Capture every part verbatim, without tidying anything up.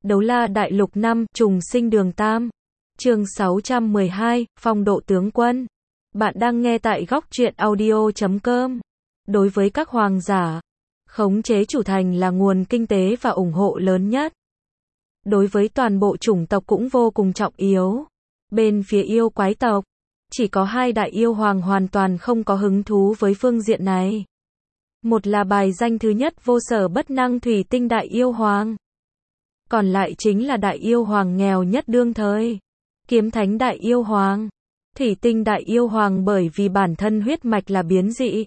Đấu La Đại Lục năm, Trùng Sinh Đường Tam. Chương sáu trăm mười hai, Phong độ tướng quân. Bạn đang nghe tại góc truyện audio chấm com. Đối với các hoàng giả, khống chế chủ thành là nguồn kinh tế và ủng hộ lớn nhất. Đối với toàn bộ chủng tộc cũng vô cùng trọng yếu. Bên phía yêu quái tộc, chỉ có hai đại yêu hoàng hoàn toàn không có hứng thú với phương diện này. Một là bài danh thứ nhất vô sở bất năng thủy tinh đại yêu hoàng. Còn lại chính là đại yêu hoàng nghèo nhất đương thời. Kiếm thánh đại yêu hoàng. Thủy tinh đại yêu hoàng bởi vì bản thân huyết mạch là biến dị.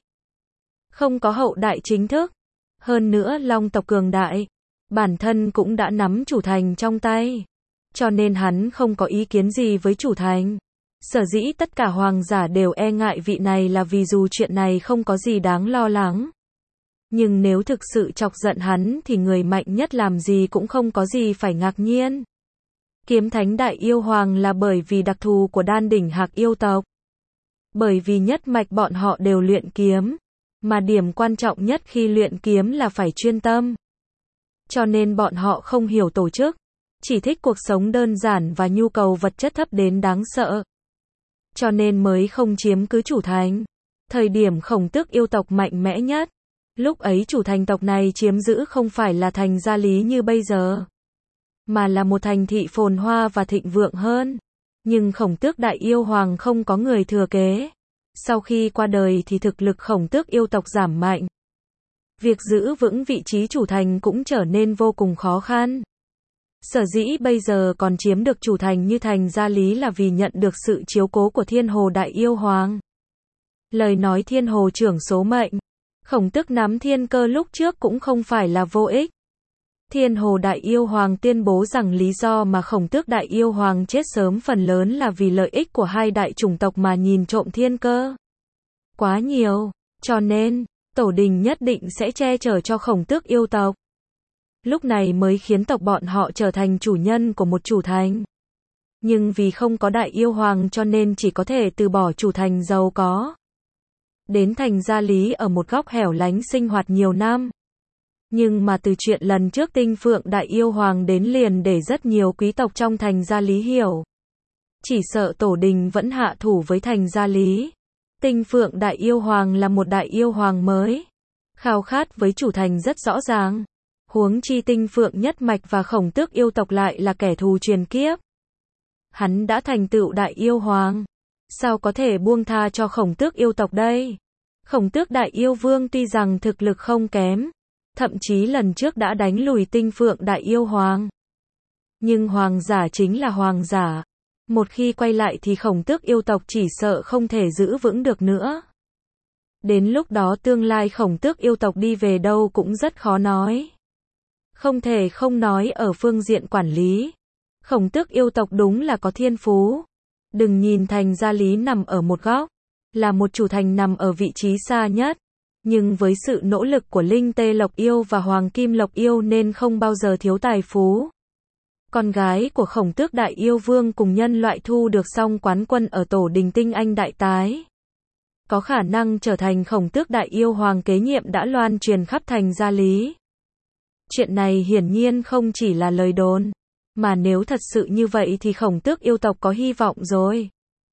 Không có hậu đại chính thức. Hơn nữa long tộc cường đại. Bản thân cũng đã nắm chủ thành trong tay. Cho nên hắn không có ý kiến gì với chủ thành. Sở dĩ tất cả hoàng giả đều e ngại vị này là vì dù chuyện này không có gì đáng lo lắng. Nhưng nếu thực sự chọc giận hắn thì người mạnh nhất làm gì cũng không có gì phải ngạc nhiên. Kiếm thánh đại yêu hoàng là bởi vì đặc thù của đan đỉnh hạc yêu tộc. Bởi vì nhất mạch bọn họ đều luyện kiếm. Mà điểm quan trọng nhất khi luyện kiếm là phải chuyên tâm. Cho nên bọn họ không hiểu tổ chức. Chỉ thích cuộc sống đơn giản và nhu cầu vật chất thấp đến đáng sợ. Cho nên mới không chiếm cứ chủ thành. Thời điểm Khổng Tước yêu tộc mạnh mẽ nhất. Lúc ấy chủ thành tộc này chiếm giữ không phải là thành Gia Lý như bây giờ. Mà là một thành thị phồn hoa và thịnh vượng hơn. Nhưng Khổng Tước đại yêu hoàng không có người thừa kế. Sau khi qua đời thì thực lực Khổng Tước yêu tộc giảm mạnh. Việc giữ vững vị trí chủ thành cũng trở nên vô cùng khó khăn. Sở dĩ bây giờ còn chiếm được chủ thành như thành Gia Lý là vì nhận được sự chiếu cố của Thiên Hồ đại yêu hoàng. Lời nói Thiên Hồ trưởng số mệnh. Khổng Tước nắm thiên cơ lúc trước cũng không phải là vô ích. Thiên Hồ đại yêu hoàng tuyên bố rằng lý do mà Khổng Tước đại yêu hoàng chết sớm phần lớn là vì lợi ích của hai đại chủng tộc mà nhìn trộm thiên cơ. Quá nhiều, cho nên, tổ đình nhất định sẽ che chở cho Khổng Tước yêu tộc. Lúc này mới khiến tộc bọn họ trở thành chủ nhân của một chủ thành. Nhưng vì không có đại yêu hoàng cho nên chỉ có thể từ bỏ chủ thành giàu có. Đến thành Gia Lý ở một góc hẻo lánh sinh hoạt nhiều năm. Nhưng mà từ chuyện lần trước Tinh Phượng đại yêu hoàng đến liền để rất nhiều quý tộc trong thành Gia Lý hiểu. Chỉ sợ tổ đình vẫn hạ thủ với thành Gia Lý. Tinh Phượng đại yêu hoàng là một đại yêu hoàng mới. Khao khát với chủ thành rất rõ ràng. Huống chi Tinh Phượng nhất mạch và Khổng Tước yêu tộc lại là kẻ thù truyền kiếp. Hắn đã thành tựu đại yêu hoàng. Sao có thể buông tha cho Khổng Tước yêu tộc đây? Khổng Tước đại yêu vương tuy rằng thực lực không kém. Thậm chí lần trước đã đánh lùi Tinh Phượng đại yêu hoàng. Nhưng hoàng giả chính là hoàng giả. Một khi quay lại thì Khổng Tước yêu tộc chỉ sợ không thể giữ vững được nữa. Đến lúc đó tương lai Khổng Tước yêu tộc đi về đâu cũng rất khó nói. Không thể không nói ở phương diện quản lý. Khổng Tước yêu tộc đúng là có thiên phú. Đừng nhìn thành Gia Lý nằm ở một góc. Là một chủ thành nằm ở vị trí xa nhất. Nhưng với sự nỗ lực của Linh Tê Lộc Yêu và Hoàng Kim Lộc Yêu nên không bao giờ thiếu tài phú. Con gái của Khổng Tước đại yêu vương cùng nhân loại thu được xong quán quân ở tổ đình Tinh Anh đại tái. Có khả năng trở thành Khổng Tước đại yêu hoàng kế nhiệm đã loan truyền khắp thành Gia Lý. Chuyện này hiển nhiên không chỉ là lời đồn. Mà nếu thật sự như vậy thì Khổng Tước yêu tộc có hy vọng rồi.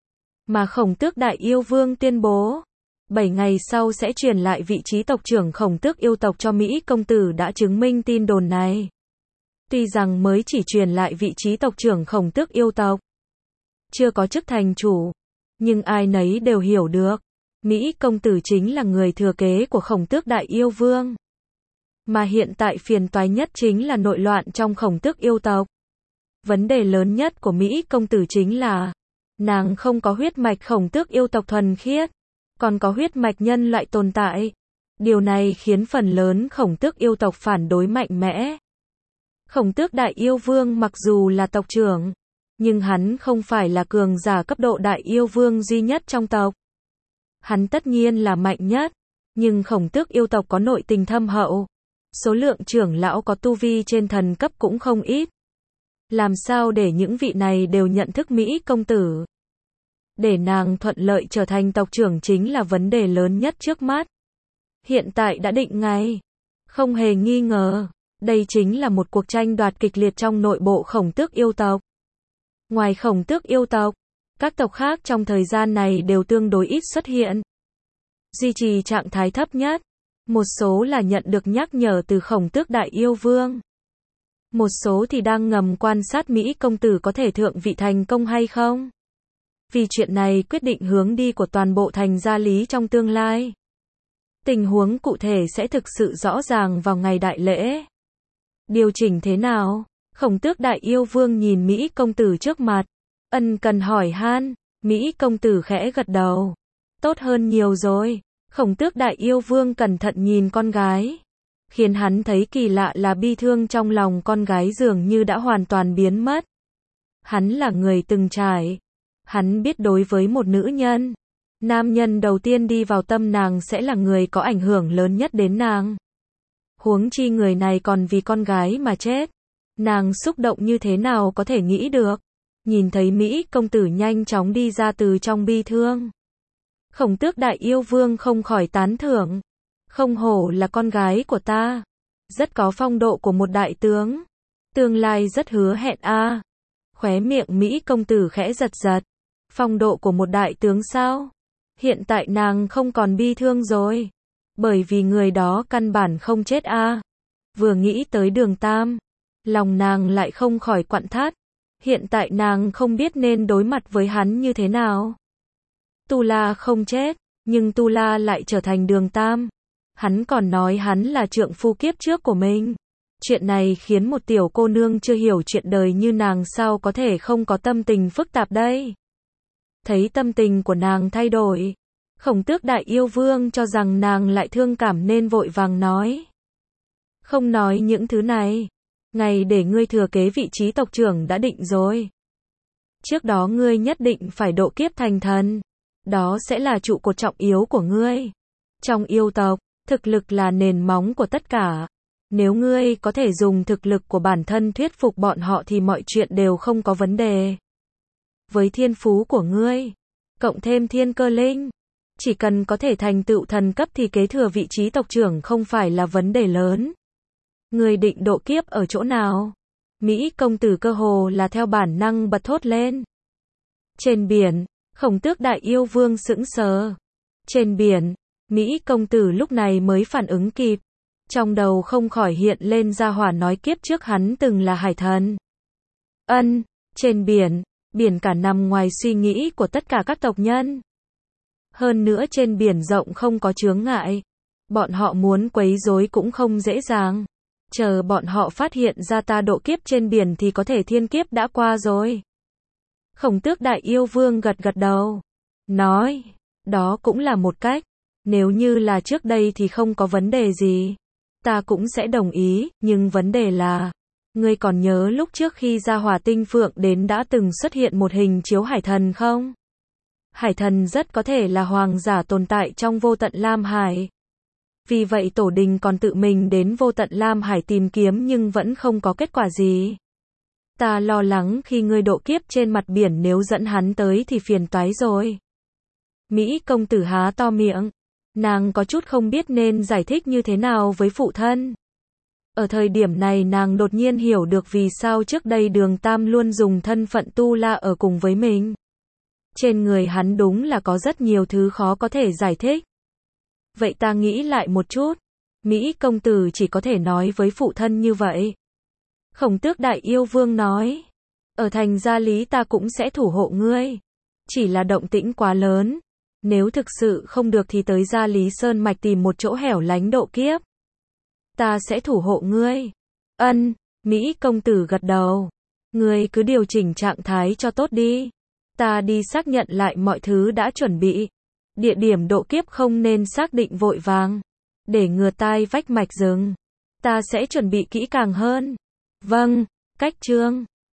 Mà Khổng Tước đại yêu vương tuyên bố. bảy ngày sau sẽ truyền lại vị trí tộc trưởng Khổng Tước yêu tộc cho Mỹ công tử đã chứng minh tin đồn này. Tuy rằng mới chỉ truyền lại vị trí tộc trưởng Khổng Tước yêu tộc. Chưa có chức thành chủ. Nhưng ai nấy đều hiểu được. Mỹ công tử chính là người thừa kế của Khổng Tước đại yêu vương. Mà hiện tại phiền toái nhất chính là nội loạn trong Khổng Tước yêu tộc. Vấn đề lớn nhất của Mỹ công tử chính là nàng không có huyết mạch Khổng Tước yêu tộc thuần khiết. Còn có huyết mạch nhân loại tồn tại. Điều này khiến phần lớn Khổng Tước yêu tộc phản đối mạnh mẽ. Khổng Tước đại yêu vương mặc dù là tộc trưởng. Nhưng hắn không phải là cường giả cấp độ đại yêu vương duy nhất trong tộc. Hắn tất nhiên là mạnh nhất. Nhưng Khổng Tước yêu tộc có nội tình thâm hậu. Số lượng trưởng lão có tu vi trên thần cấp cũng không ít. Làm sao để những vị này đều nhận thức Mỹ công tử? Để nàng thuận lợi trở thành tộc trưởng chính là vấn đề lớn nhất trước mắt. Hiện tại đã định ngay. Không hề nghi ngờ. Đây chính là một cuộc tranh đoạt kịch liệt trong nội bộ Khổng Tước yêu tộc. Ngoài Khổng Tước yêu tộc, các tộc khác trong thời gian này đều tương đối ít xuất hiện. Duy trì trạng thái thấp nhất. Một số là nhận được nhắc nhở từ Khổng Tước Đại Yêu Vương. Một số thì đang ngầm quan sát Mỹ công tử có thể thượng vị thành công hay không. Vì chuyện này quyết định hướng đi của toàn bộ thành Gia Lý trong tương lai. Tình huống cụ thể sẽ thực sự rõ ràng vào ngày đại lễ. Điều chỉnh thế nào? Khổng Tước Đại Yêu Vương nhìn Mỹ công tử trước mặt. Ân cần hỏi han. Mỹ công tử khẽ gật đầu. Tốt hơn nhiều rồi. Khổng Tước Đại Yêu Vương cẩn thận nhìn con gái. Khiến hắn thấy kỳ lạ là bi thương trong lòng con gái dường như đã hoàn toàn biến mất. Hắn là người từng trải. Hắn biết đối với một nữ nhân, nam nhân đầu tiên đi vào tâm nàng sẽ là người có ảnh hưởng lớn nhất đến nàng. Huống chi người này còn vì con gái mà chết. Nàng xúc động như thế nào có thể nghĩ được. Nhìn thấy Mỹ công tử nhanh chóng đi ra từ trong bi thương. Khổng Tước Đại Yêu Vương không khỏi tán thưởng. Không hổ là con gái của ta. Rất có phong độ của một đại tướng. Tương lai rất hứa hẹn a. À. Khóe miệng Mỹ công tử khẽ giật giật. Phong độ của một đại tướng sao? Hiện tại nàng không còn bi thương rồi. Bởi vì người đó căn bản không chết a. À. Vừa nghĩ tới Đường Tam, lòng nàng lại không khỏi quặn thắt. Hiện tại nàng không biết nên đối mặt với hắn như thế nào. Tu La không chết, nhưng Tu La lại trở thành Đường Tam. Hắn còn nói hắn là trượng phu kiếp trước của mình. Chuyện này khiến một tiểu cô nương chưa hiểu chuyện đời như nàng sao có thể không có tâm tình phức tạp đây. Thấy tâm tình của nàng thay đổi, Khổng Tước Đại Yêu Vương cho rằng nàng lại thương cảm nên vội vàng nói. Không nói những thứ này. Ngày để ngươi thừa kế vị trí tộc trưởng đã định rồi. Trước đó ngươi nhất định phải độ kiếp thành thần. Đó sẽ là trụ cột trọng yếu của ngươi. Trong yêu tộc, thực lực là nền móng của tất cả. Nếu ngươi có thể dùng thực lực của bản thân thuyết phục bọn họ thì mọi chuyện đều không có vấn đề. Với thiên phú của ngươi, cộng thêm thiên cơ linh, chỉ cần có thể thành tựu thần cấp thì kế thừa vị trí tộc trưởng không phải là vấn đề lớn. Ngươi định độ kiếp ở chỗ nào? Mỹ công tử cơ hồ là theo bản năng bật thốt lên. Trên biển, Khổng Tước Đại Yêu Vương sững sờ. Trên biển, Mỹ công tử lúc này mới phản ứng kịp. Trong đầu không khỏi hiện lên gia hỏa nói kiếp trước hắn từng là hải thần. Ân, trên biển, biển cả nằm ngoài suy nghĩ của tất cả các tộc nhân. Hơn nữa trên biển rộng không có chướng ngại. Bọn họ muốn quấy rối cũng không dễ dàng. Chờ bọn họ phát hiện ra ta độ kiếp trên biển thì có thể thiên kiếp đã qua rồi. Khổng Tước Đại Yêu Vương gật gật đầu. Nói, đó cũng là một cách. Nếu như là trước đây thì không có vấn đề gì. Ta cũng sẽ đồng ý, nhưng vấn đề là, ngươi còn nhớ lúc trước khi ra Hỏa Tinh Phượng đến đã từng xuất hiện một hình chiếu hải thần không? Hải thần rất có thể là hoàng giả tồn tại trong vô tận Lam Hải. Vì vậy Tổ Đình còn tự mình đến vô tận Lam Hải tìm kiếm nhưng vẫn không có kết quả gì. Ta lo lắng khi ngươi độ kiếp trên mặt biển nếu dẫn hắn tới thì phiền toái rồi. Mỹ công tử há to miệng. Nàng có chút không biết nên giải thích như thế nào với phụ thân. Ở thời điểm này nàng đột nhiên hiểu được vì sao trước đây Đường Tam luôn dùng thân phận Tu La ở cùng với mình. Trên người hắn đúng là có rất nhiều thứ khó có thể giải thích. Vậy ta nghĩ lại một chút. Mỹ công tử chỉ có thể nói với phụ thân như vậy. Khổng Tước Đại Yêu Vương nói. Ở thành Gia Lý ta cũng sẽ thủ hộ ngươi. Chỉ là động tĩnh quá lớn. Nếu thực sự không được thì tới Gia Lý Sơn Mạch tìm một chỗ hẻo lánh độ kiếp. Ta sẽ thủ hộ ngươi. Ân, Mỹ công tử gật đầu. Ngươi cứ điều chỉnh trạng thái cho tốt đi. Ta đi xác nhận lại mọi thứ đã chuẩn bị. Địa điểm độ kiếp không nên xác định vội vàng. Để ngừa tai vách mạch rừng. Ta sẽ chuẩn bị kỹ càng hơn. Vâng, cách chương.